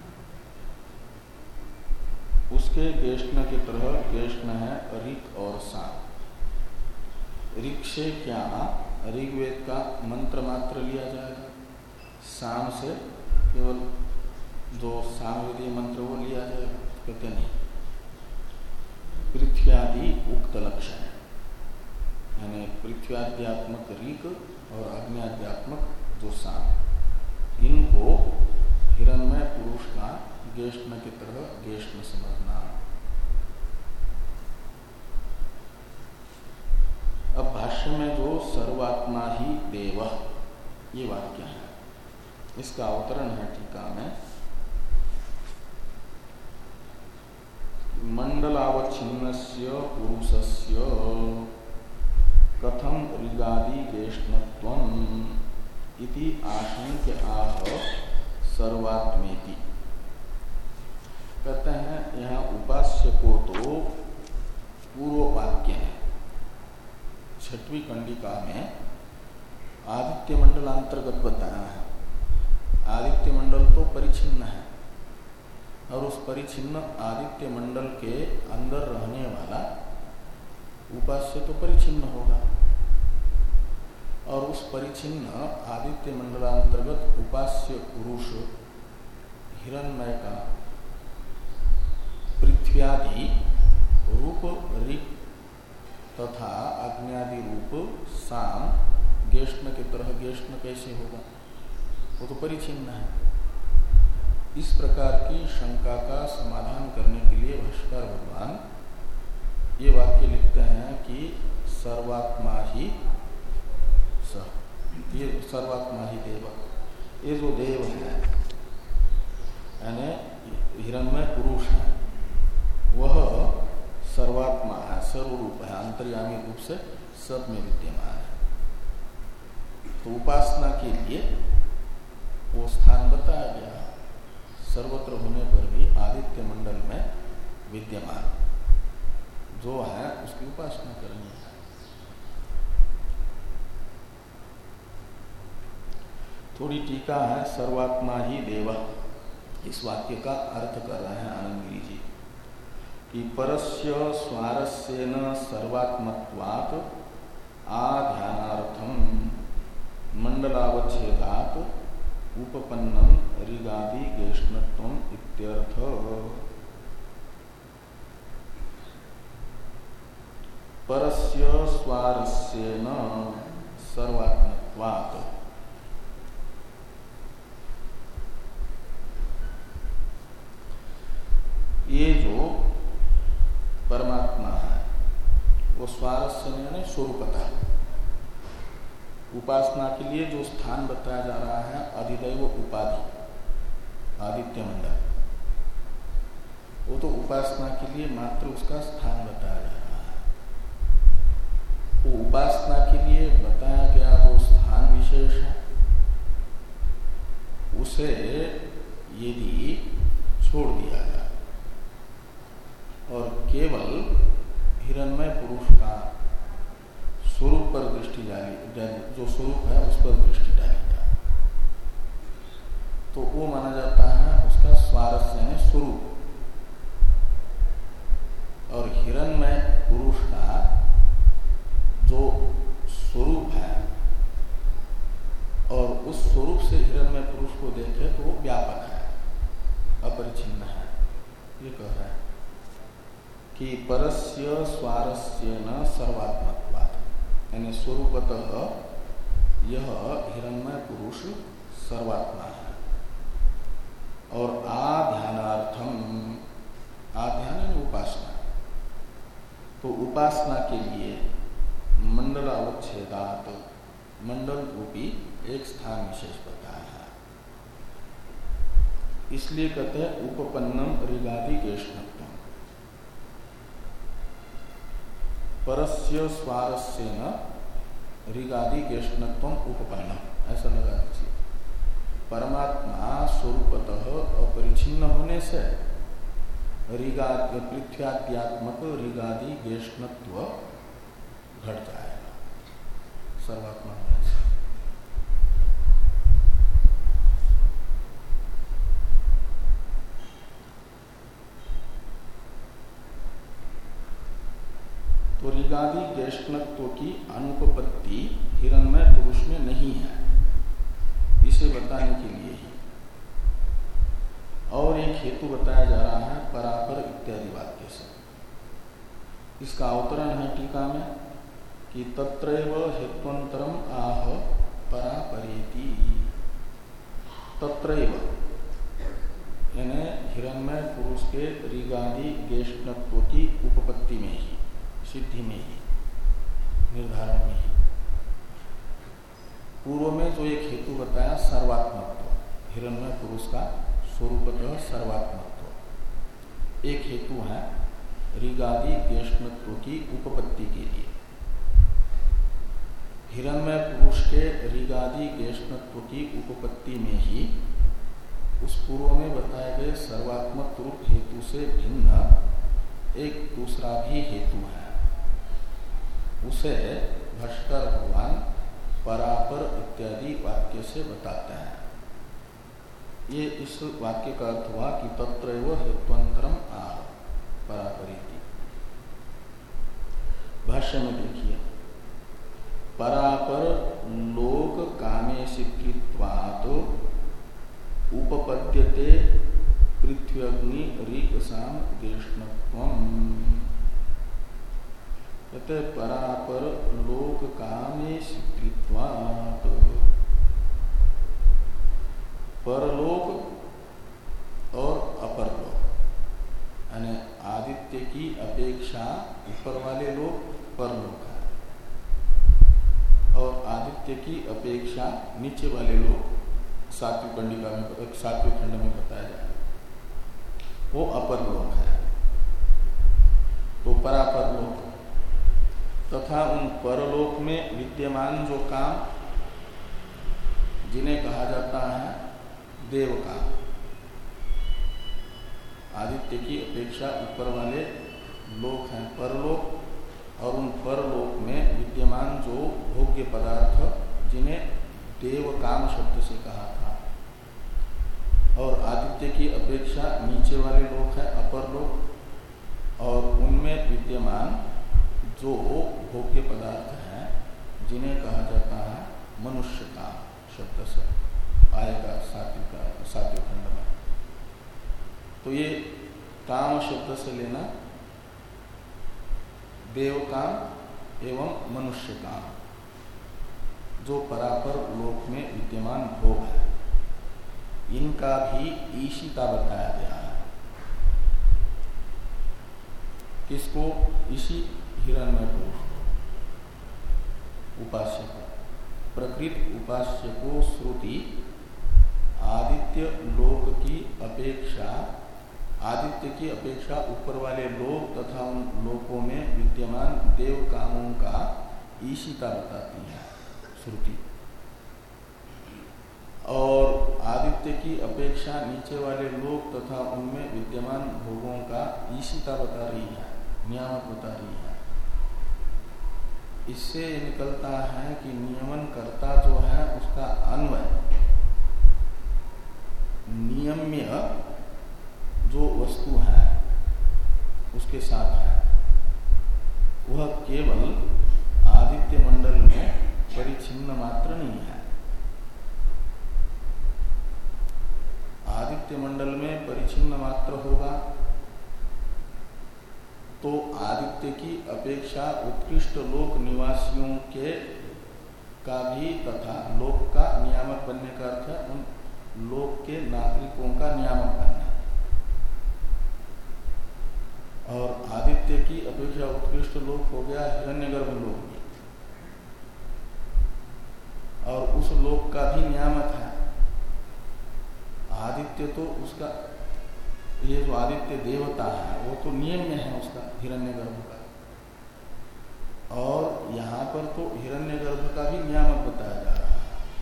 Speaker 1: उसके गेष्ण की तरह गेष्ण है ऋक और साम। ऋक से क्या ऋग्वेद का मंत्र मात्र लिया जाएगा, साम से केवल जो सामवेदीय मंत्र वो लिया जाएगा? कहते नहीं। पृथ्व्यादि उक्त लक्षण यानी पृथ्व्याध्यात्मक ऋक और अग्न्याध्यात्मक जो साम, इनको हिरण्मय पुरुष का गेष्ण की तरह गेष्ण समझना। अब भाष्य में जो सर्वात्मा ही देव ये वाक्य है, इसका अवतरण है टीका में। मंडलावच्छिन्नस्य पुरुषस्य कथम ऋगादि गेष्णत्वम् इति आशंक्य आह सर्वात्मेति। कहते हैं यहाँ उपास्य को तो पूर्व वाक्य है। छठवीं कंडिका में आदित्य मंडलांतर्गत बताया है। आदित्य मंडल तो परिचिन्न है और उस परिचिन्न आदित्य मंडल के अंदर रहने वाला उपास्य तो परिचिन्न होगा और उस परिचिन्न आदित्य मंडलांतर्गत उपास्य पुरुष हिरण्मय का पृथ्व्यादि रूप ऋक तथा अग्न्यादि रूप साम गेष्ण की तरह गेष्ण कैसे होगा? वो तो परिचिन्न है। इस प्रकार की शंका का समाधान करने के लिए भाष्यकार भगवान ये वाक्य लिखते हैं कि सर्वात्मा ही स, ये सर्वात्मा ही देव, ये जो देव है यानी हिरण्मय पुरुष है वह सर्वात्मा है, सर्वरूप है, अंतर्यामी रूप से सब में विद्यमान है। तो उपासना के लिए वो स्थान बताया गया, सर्वत्र होने पर भी आदित्य मंडल में विद्यमान जो है उसकी उपासना करनी है। थोड़ी टीका है, सर्वात्मा ही देव, इस वाक्य का अर्थ कर रहे हैं आनंदगिरी जी कि परस्य स्वारस्येन सर्वात्मत्वात् आध्यानार्थम मंडलावच्छेदात् उपपन्नम ऋगादि गेष्णत्वम इत्यर्थ। परस्य स्वारस्येन सर्वात्मत्वात्, ये जो परमात्मा है वो स्वारस्य यानी स्वरूपता, उपासना के लिए जो स्थान बताया जा रहा है अधिदैव उपाधि आदित्य मंडल, वो तो उपासना के लिए मात्र उसका स्थान बताया जा रहा है। वो उपासना के लिए बताया गया जो स्थान विशेष है उसे यदि छोड़ दिया जाए और केवल हिरण्मय पुरुष का स्वरूप पर दृष्टि डाली, जो स्वरूप है उस पर दृष्टि डाली जाए तो वो माना जाता है उसका स्वारस्य यानी स्वरूप। और हिरण्मय पुरुष का जो स्वरूप है और उस स्वरूप से हिरण्मय पुरुष को देखे तो वो व्यापक है, अपरिच्छिन्न है। ये कह रहा है कि परस्य स्वारस्येन सर्वात्मत्वात्, यानी स्वरूपतः यह हिरण्मय पुरुष सर्वात्मा है। और आध्यानार्थम, आध्यान उपासना, तो उपासना के लिए मंडलावच्छेदात्, मंडल रूपी एक स्थान विशेष बताया है। इसलिए कहते हैं उपपन्नम ऋगादि गेष्णत्वम, परस्य स्वारस्येन ऋगादि गेष्णत्वम उपपन्नम, ऐसा लगा दीजिए। परमात्मा स्वरूपतः अपरिच्छिन्न होने से ऋगादि पृथ्व्यात्मक ऋगादि गेष्णत्व घट जाएगा सर्वात्मा होने से। तो ऋगादि गेष्णत्व की अनुपपत्ति हिरण्मय पुरुष में नहीं है, इसे बताने के लिए ही और एक हेतु बताया जा रहा है परापर इत्यादि वाक्य से। इसका अवतरण है टीका में कि तत्रैव हेत्वंतरम आह परापरेति। तत्रैव यानी हिरण्मय पुरुष के ऋगादि गेष्णत्व की उपपत्ति में ही, सिद्धि में ही, निर्धारण में ही। पूर्व में जो एक हेतु बताया सर्वात्मत्व, हिरण्मय पुरुष का स्वरूपतः सर्वात्मत्व, एक हेतु है ऋगादि गेष्णत्व की उपपत्ति के लिए। हिरण्मय पुरुष के ऋगादि गेष्णत्व की उपपत्ति में ही उस पूर्व में बताए गए सर्वात्मक रूप हेतु से भिन्न एक दूसरा भी हेतु है, उसे भाष्कर भगवान परापर इत्यादि वाक्य से बताते हैं। ये इस वाक्य का अर्थ हुआ कि तत्रैव हेत्वंतरम आह परापरीति। भाष्य में देखिए, परापर लोक कामेशित्वात् उपपद्यते पृथ्व्यग्नि ऋक्साम गेष्णत्वम्। कहते परापर लोक कामेशित्वात्, परलोक और अपरलोक, यानी आदित्य की अपेक्षा ऊपर वाले लोक परलोक है और आदित्य की अपेक्षा नीचे वाले लोक सातवीं कंडिका में, सातवें खंड में बताया जाएगा। वो अपर लोक है। तो परापर लोक तथा उन परलोक में विद्यमान जो काम जिन्हें कहा जाता है देव काम, आदित्य की अपेक्षा ऊपर वाले लोक हैं परलोक, और उन परलोक में विद्यमान जो भोग्य पदार्थ जिन्हें देव काम शब्द से कहा था, और आदित्य की अपेक्षा नीचे वाले लोक है अपर लोक, और उनमें विद्यमान जो भोग्य पदार्थ हैं जिन्हें कहा जाता है मनुष्य काम शब्द से आएगा सात्विक सात्विक खंड में। तो ये काम शब्द से लेना देव काम एवं मनुष्य काम जो परापर लोक में विद्यमान भोग है, इनका भी ईशिता बताया गया है। किसको? इसी हिरण्मय पुरुष उपास्य को, प्रकृत उपास्य को श्रुति आदित्य लोक की अपेक्षा आदित्य की अपेक्षा ऊपर वाले लोक तथा उन लोकों में विद्यमान देव कामों का ईशिता बताती है श्रुति, और आदित्य की अपेक्षा नीचे वाले लोक तथा उनमें विद्यमान भोगों का ईशिता बता रही है, नियामक बता रही है। इससे निकलता है कि नियमन कर्ता जो है उसका अन्वय नियम्य जो वस्तु है उसके साथ है, वह केवल आदित्य मंडल में परिच्छिन्न मात्र नहीं है। आदित्य मंडल में परिच्छिन्न मात्र होगा तो आदित्य की अपेक्षा उत्कृष्ट लोक निवासियों के का भी तथा लोक का नियामक बनने का अर्थ है उन लोक के नागरिकों का नियामक बनना, और आदित्य की अपेक्षा उत्कृष्ट लोक हो गया हिरण्यगर्भ लोक, और उस लोक का भी नियामक है आदित्य। तो उसका ये जो आदित्य देवता है वो तो नियम में है उसका हिरण्यगर्भ का, और यहाँ पर तो हिरण्यगर्भ का भी नियामक बताया जा रहा है,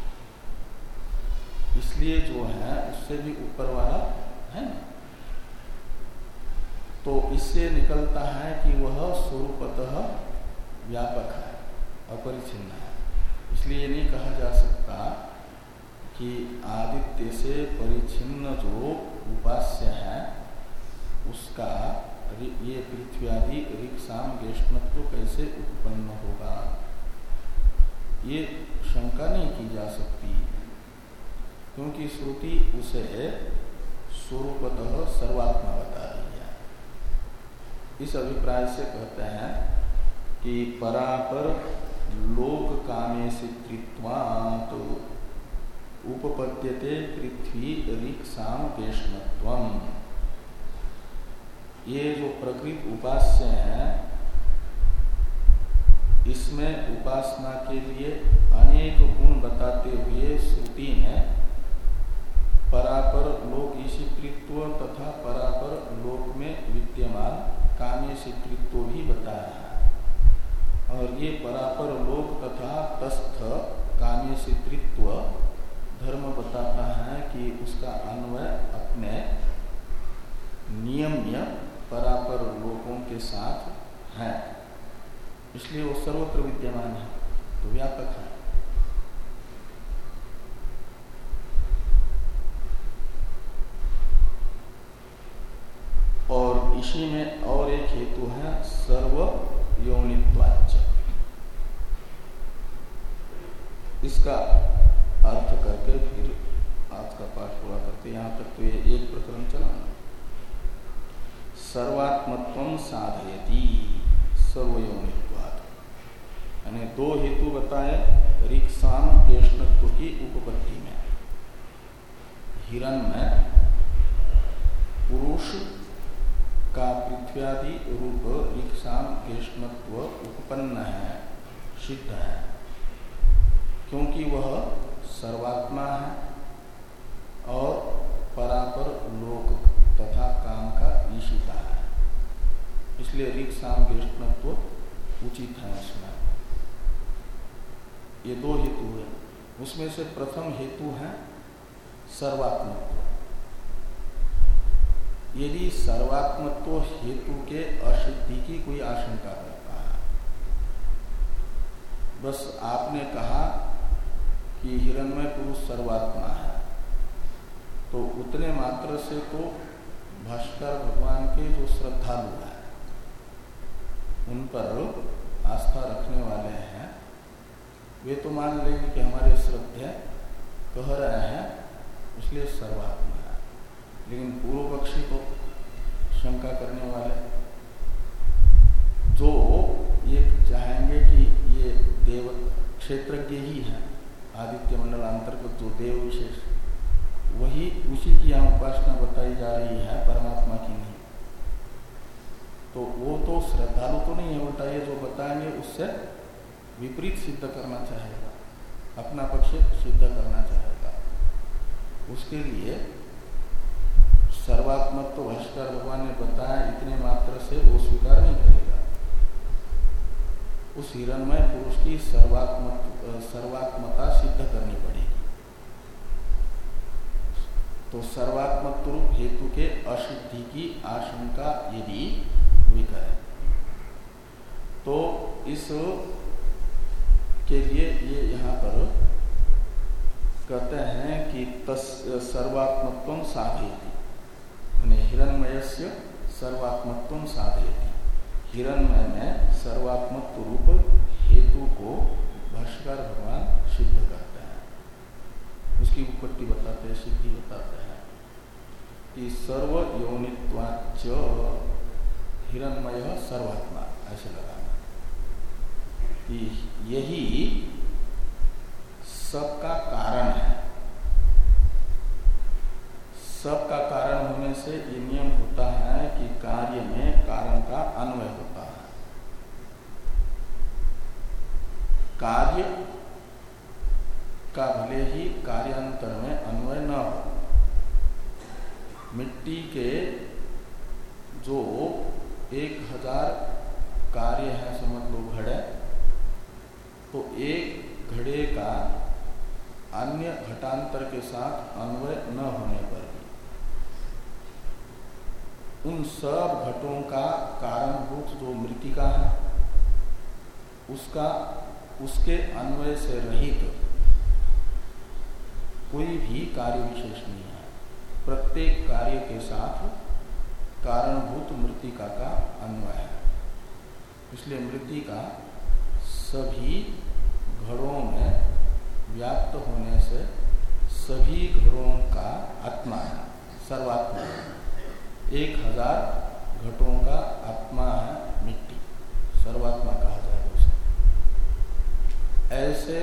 Speaker 1: इसलिए जो है उससे भी ऊपर वाला है ना। तो इससे निकलता है कि वह स्वरूपतः व्यापक है, अपरिच्छिन्न है। इसलिए नहीं कहा जा सकता कि आदित्य से परिच्छिन्न जो उपास्य है उसका ये पृथ्वी आदि ऋक्साम ज्येष्ठत्व कैसे उत्पन्न होगा, ये शंका नहीं की जा सकती, क्योंकि श्रुति उसे स्वरूपतः सर्वात्मा बता रही है। इस अभिप्राय से कहते हैं कि परापर लोक कामेशित्वात् उपपद्यते पृथ्वी ऋक्साम ज्येष्ठत्वम्। ये जो प्रकृत उपास्य है इसमें उपासना के लिए अनेक गुण बताते हुए श्रुति ने परापर लोक ईशित्व तथा परापर लोक में विद्यमान कामेशित्व भी बताया है, और ये परापर लोक तथा तस्थ कामेशित्व धर्म बताता है कि उसका अन्वय अपने नियम्य परापर लोकों के साथ है, इसलिए वो सर्वत्र विद्यमान है, तो व्यापक है। और इसी में और एक हेतु है सर्व योनित्वाच्च। इसका अर्थ करके फिर आज का पाठ पूरा करते, यहाँ तक तो ये एक प्रकरण चलाना। सर्वात्मत्वं साधयति सर्वयोनित्वात्, यानी दो हेतु बताए ऋक्साम ज्येष्ठत्व की उपपत्ति में। हिरण्मय पुरुष का पृथ्व्यादि रूप ऋक्साम ज्येष्ठत्व उपपन्न है, सिद्ध है, क्योंकि वह सर्वात्मा है और परापर लोक तथा काम का ईशिता है, इसलिए ऋक् साम ज्येष्ठत्व उचित है इसमें। ये दो हेतु है, उसमें से प्रथम हेतु है सर्वात्मत्व। यदि सर्वात्मत्व हेतु के असिद्धि की कोई आशंका करता है, बस आपने कहा कि हिरण्मय पुरुष सर्वात्मा है, तो उतने मात्र से तो भास्कर भगवान के जो श्रद्धालु हैं, उन पर आस्था रखने वाले हैं, वे तो मान लेंगे कि हमारे श्रद्धेय कह रहे हैं इसलिए सर्वात्मा है। लेकिन पूर्व पक्षी तो शंका करने वाले जो ये चाहेंगे कि ये देव क्षेत्रज्ञ ही है, आदित्य मंडल अंतर्गत जो देव विशेष, वही उसी की यहाँ उपासना बताई जा रही है, परमात्मा की नहीं। तो वो तो श्रद्धालु तो नहीं है, उल्टा ये जो बताएंगे उससे विपरीत सिद्ध करना चाहेगा, अपना पक्ष सिद्ध करना चाहेगा। उसके लिए सर्वात्मत्व तो भाष्कर भगवान ने बताया, इतने मात्र से वो स्वीकार नहीं करेगा। उस हिरण्मय पुरुष की सर्वात्म सर्वात्मता सिद्ध करनी पड़ेगी। तो सर्वात्मत्व रूप हेतु के असिद्धि की आशंका यदि हुई करे तो इस के लिए ये यहाँ पर कहते हैं कि तस् सर्वात्मत्वं साधयति, हिरण्मयस्य सर्वात्मत्वं साधयति। हिरण्मय में सर्वात्मत्व रूप हेतु को भाष्यकार भगवान सिद्ध करते हैं, उसकी उत्पत्ति बताते हैं, सिद्धि बताते हैं कि सर्व योनित्वाच्च हिरण्मय सर्वात्मा, ऐसे लगाना कि यही सबका कारण है। सबका कारण होने से ये नियम होता है कि कार्य में कारण का अन्वय होता है। कार्य का भले ही कार्यांतर में अन्वय न हो, मिट्टी के जो एक हजार कार्य है, समझ लो घड़े, तो एक घड़े का अन्य घटांतर के साथ अन्वय न होने पर भी उन सब घटों का कारणभूत जो मृतिका है, उसका उसके अन्वय से रहित कोई भी कार्य विशेष नहीं है। प्रत्येक कार्य के साथ कारणभूत मृतिका का अन्वय है। इसलिए मृतिका सभी घड़ों में व्याप्त होने से सभी घड़ों का आत्मा है, सर्वात्मा है। एक हजार घटों का आत्मा है मिट्टी, सर्वात्मा कहा जाए उसे। ऐसे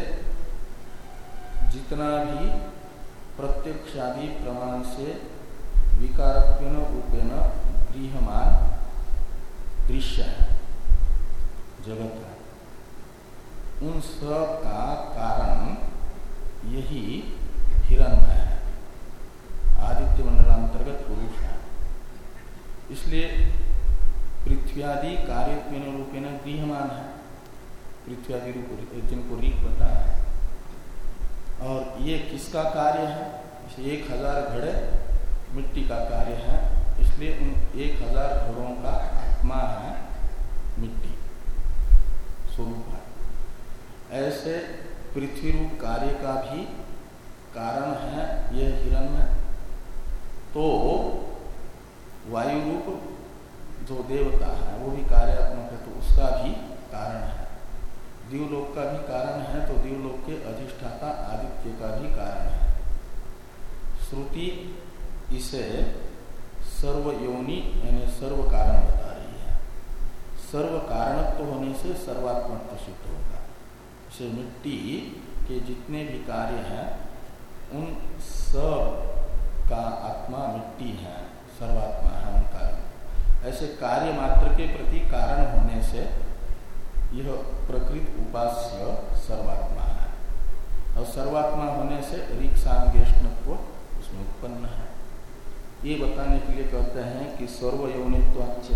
Speaker 1: जितना भी प्रत्यक्षादि प्रमाण से विकारत्वेन रूपेण गृह्यमान दृश्य है, जगत है, उन सब का कारण यही हिरण्मय है, आदित्य मंडलांतर्गत पुरुष है। इसलिए पृथ्व्यादि कार्यत्वेन रूपेण गृह्यमान है, पृथ्व्यादि रूप जिनको ऋक् बताया है। और ये किसका कार्य है? एक हजार घड़े मिट्टी का कार्य है, इसलिए उन एक हजार घड़ों का आत्मा है मिट्टी, स्वरूप है। ऐसे पृथ्वी रूप कार्य का भी कारण है यह हिरण्मय। तो वायु रूप जो देवता है वो भी कार्यात्मक है, तो उसका भी कारण है। दिवलोक का भी कारण है, तो दिवलोक के अधिष्ठाता आदित्य का भी कारण है। श्रुति इसे सर्वयोनि यानी सर्व कारण बता रही है। सर्व कारणत्व होने से सर्वात्मत्व सिद्ध होगा। इसे मिट्टी के जितने भी कार्य हैं उन सब का आत्मा मिट्टी है, सर्वात्मा है उन कारण। ऐसे कार्य मात्र के प्रति कारण होने से यह प्रकृत उपास्य सर्वात्मा है, और सर्वात्मा होने से ऋक् साम ज्येष्ठत्व उसमें उत्पन्न है। ये बताने के लिए कहते हैं कि सर्वयौनित्वाच्य,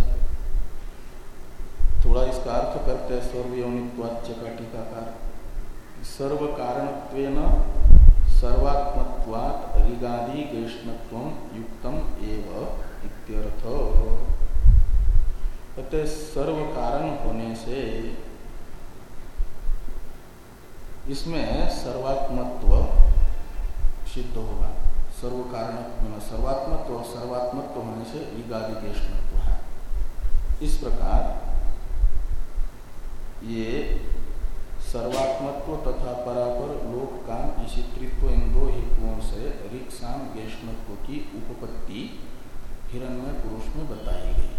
Speaker 1: थोड़ा इसका अर्थ करते हैं सर्वयौनित्वाच्य का टीकाकार, सर्व कारणत्वेन सर्वात्मत्वात् ऋगादि गैष्णत्वं युक्तम एव इत्यर्थ। कहते सर्व कारण होने से इसमें सर्वात्मत्व सिद्ध होगा। सर्व कारण सर्वात्मत्व और सर्वात्मत्व होने से ऋगादि गैष्णत्व है। इस प्रकार ये सर्वात्मत्व तथा परापर लोक काम इसी त्रित्व इन दो हेतुओं से ऋक् साम गैष्णत्व की उपपत्ति हिरण्मय पुरुष में बताई गई।